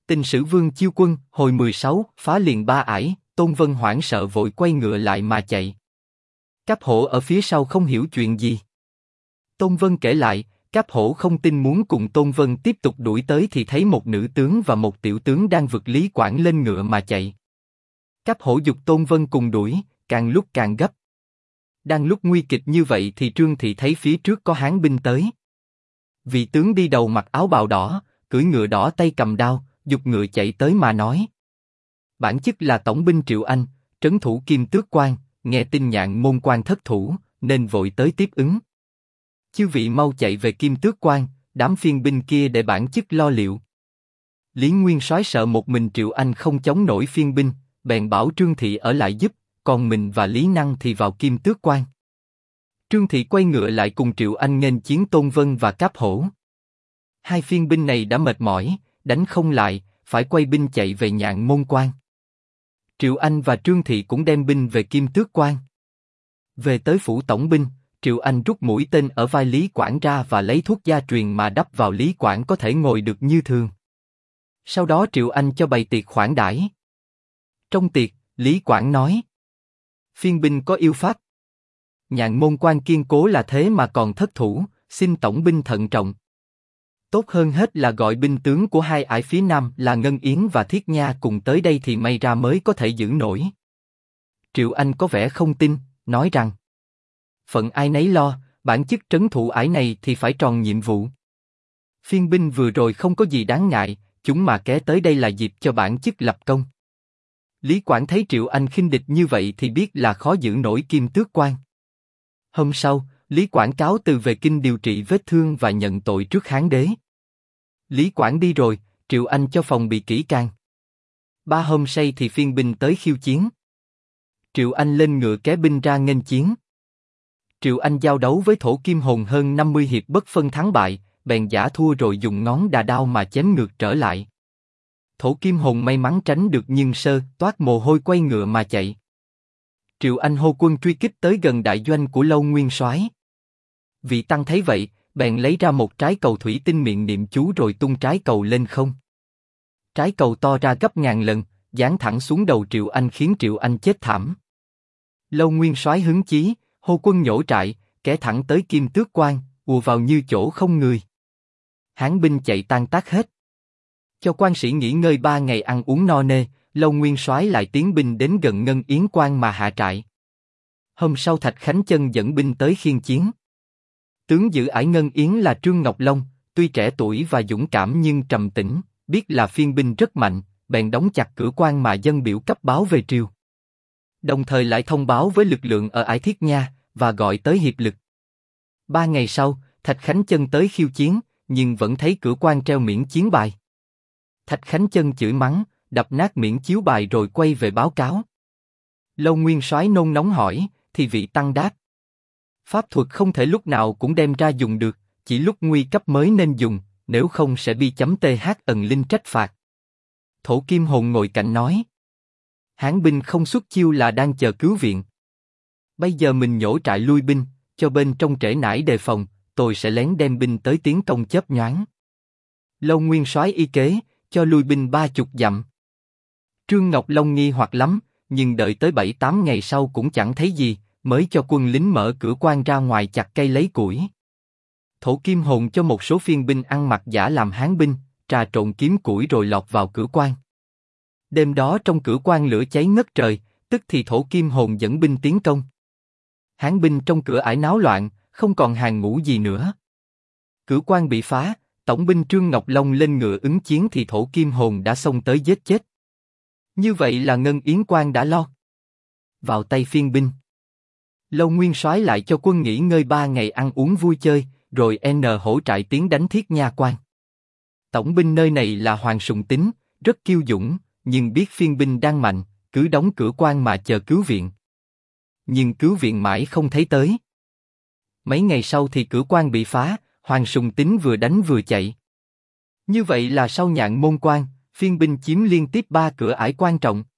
Tình sử Vương Chiêu Quân, hồi 16, phá liền ba ải, Tôn Vân hoảng sợ vội quay ngựa lại mà chạy. Cáp Hổ ở phía sau không hiểu chuyện gì. Tôn Vân kể lại, Cáp Hổ không tin muốn cùng Tôn Vân tiếp tục đuổi tới thì thấy một nữ tướng và một tiểu tướng đang vượt Lý Quảng lên ngựa mà chạy. Cáp Hổ giục Tôn Vân cùng đuổi, càng lúc càng gấp. Đang lúc nguy kịch như vậy thì Trương Thị thấy phía trước có Hán binh tới. Vị tướng đi đầu mặc áo bào đỏ, cưỡi ngựa đỏ tay cầm đao, giục ngựa chạy tới mà nói. Bản chức là tổng binh Triệu Anh, trấn thủ Kim Tước Quan, nghe tin Nhạn Môn Quan thất thủ, nên vội tới tiếp ứng. Chư vị mau chạy về Kim Tước Quan, đám phiên binh kia để bản chức lo liệu. Lý Nguyên Soái sợ một mình Triệu Anh không chống nổi phiên binh, bèn bảo Trương Thị ở lại giúp, còn mình và Lý Năng thì vào Kim Tước Quan. Trương Thị quay ngựa lại cùng Triệu Anh nghênh chiến Tôn Vân và Cáp Hổ. Hai phiên binh này đã mệt mỏi, đánh không lại, phải quay binh chạy về Nhạn Môn Quan. Triệu Anh và Trương Thị cũng đem binh về Kim Tước Quan. Về tới phủ tổng binh, Triệu Anh rút mũi tên ở vai Lý Quảng ra và lấy thuốc gia truyền mà đắp vào Lý Quảng có thể ngồi được như thường. Sau đó Triệu Anh cho bày tiệc khoản đãi. Trong tiệc, Lý Quảng nói: phiên binh có yêu pháp. Nhạn Môn Quan kiên cố là thế mà còn thất thủ, xin tổng binh thận trọng. Tốt hơn hết là gọi binh tướng của hai ải phía nam là Ngân Yến và Thiết Nha cùng tới đây thì may ra mới có thể giữ nổi. Triệu Anh có vẻ không tin, nói rằng: phận ai nấy lo, bản chức trấn thủ ải này thì phải tròn nhiệm vụ. Phiên binh vừa rồi không có gì đáng ngại, chúng mà kéo tới đây là dịp cho bản chức lập công. Lý Quảng thấy Triệu Anh khinh địch như vậy thì biết là khó giữ nổi Kim Tước Quan. Hôm sau, Lý Quảng cáo từ về kinh điều trị vết thương và nhận tội trước Hán đế. Lý Quảng đi rồi, Triệu Anh cho phòng bị kỹ càng. 3 hôm say thì phiên binh tới khiêu chiến. Triệu Anh lên ngựa kéo binh ra nghênh chiến. Triệu Anh giao đấu với Thổ Kim Hồn hơn 50 hiệp bất phân thắng bại, bèn giả thua rồi dùng ngón đà đao mà chém ngược trở lại. Thổ Kim Hồn may mắn tránh được nhưng sơ toát mồ hôi quay ngựa mà chạy. Triệu Anh hô quân truy kích tới gần đại doanh của Lâu Nguyên Soái. Vị tăng thấy vậy, bèn lấy ra một trái cầu thủy tinh miệng niệm chú rồi tung trái cầu lên không. Trái cầu to ra gấp ngàn lần, giáng thẳng xuống đầu Triệu Anh khiến Triệu Anh chết thảm. Lâu Nguyên Soái hứng chí, hô quân nhổ trại, kéo thẳng tới Kim Tước Quan, ùa vào như chỗ không người. Hán binh chạy tan tác hết. Cho quan sĩ nghỉ ngơi 3 ngày ăn uống no nê, Lâu Nguyên Soái lại tiến binh đến gần Ngân Yến Quan mà hạ trại. Hôm sau Thạch Khánh Chân dẫn binh tới khiên chiến. Tướng giữ ải Ngân Yến là Trương Ngọc Long, tuy trẻ tuổi và dũng cảm nhưng trầm tĩnh, biết là phiên binh rất mạnh, bèn đóng chặt cửa quan mà dâng biểu cấp báo về triều. Đồng thời lại thông báo với lực lượng ở ải Thiết Nha và gọi tới hiệp lực. 3 ngày sau, Thạch Khánh Chân tới khiêu chiến, nhưng vẫn thấy cửa quan treo miễn chiến bài. Thạch Khánh Chân chửi mắng, đập nát miễn chiếu bài rồi quay về báo cáo. Lâu Nguyên Soái nôn nóng hỏi, thì vị tăng đáp: pháp thuật không thể lúc nào cũng đem ra dùng được, chỉ lúc nguy cấp mới nên dùng, nếu không sẽ bị chấm th ẩn linh trách phạt. Thổ Kim Hồn ngồi cạnh nói: Hán binh không xuất chiêu là đang chờ cứu viện. Bây giờ mình nhổ trại lui binh, cho bên trong trễ nải đề phòng, tôi sẽ lén đem binh tới tiến công chớp nhoáng. Lâu Nguyên Soái y kế, cho lui binh 30 dặm. Trương Ngọc Long nghi hoặc lắm, nhưng đợi tới 7-8 ngày sau cũng chẳng thấy gì, mới cho quân lính mở cửa quan ra ngoài chặt cây lấy củi. Thổ Kim Hồn cho một số phiên binh ăn mặc giả làm hán binh, trà trộn kiếm củi rồi lọt vào cửa quan. Đêm đó trong cửa quan lửa cháy ngất trời, tức thì Thổ Kim Hồn dẫn binh tiến công. Hán binh trong cửa ải náo loạn, không còn hàng ngũ gì nữa. Cửa quan bị phá, tổng binh Trương Ngọc Long lên ngựa ứng chiến thì Thổ Kim Hồn đã xông tới giết chết. Như vậy là Ngân Yến Quan đã lo vào tay phiên binh. Lâu Nguyên Soái lại cho quân nghỉ ngơi 3 ngày ăn uống vui chơi, rồi hổ trại tiến đánh Thiết Nha Quan. Tổng binh nơi này là Hoàng Sùng Tín, rất kiêu dũng, nhưng biết phiên binh đang mạnh, cứ đóng cửa quan mà chờ cứu viện. Nhưng cứu viện mãi không thấy tới. Mấy ngày sau thì cửa quan bị phá, Hoàng Sùng Tín vừa đánh vừa chạy. Như vậy là sau Nhạn Môn Quan, phiên binh chiếm liên tiếp 3 cửa ải quan trọng.